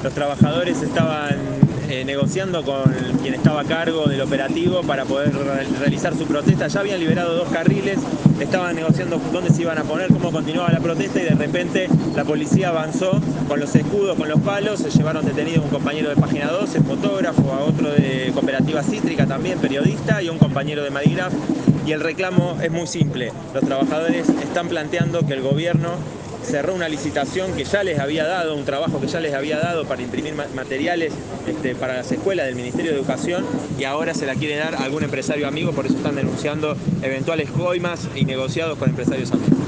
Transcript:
Los trabajadores estaban negociando con quien estaba a cargo del operativo para poder realizar su protesta. Ya habían liberado 2 carriles, estaban negociando dónde se iban a poner, cómo continuaba la protesta, y de repente la policía avanzó con los escudos, con los palos. Se llevaron detenido a un compañero de Página 12, fotógrafo, a otro de Cooperativa Cítrica, también periodista, y a un compañero de Madigraf. Y el reclamo es muy simple. Los trabajadores están planteando que el gobierno cerró una licitación que ya les había dado, un trabajo que ya les había dado para imprimir materiales para las escuelas del Ministerio de Educación, y ahora se la quiere dar a algún empresario amigo. Por eso están denunciando eventuales coimas y negociados con empresarios amigos.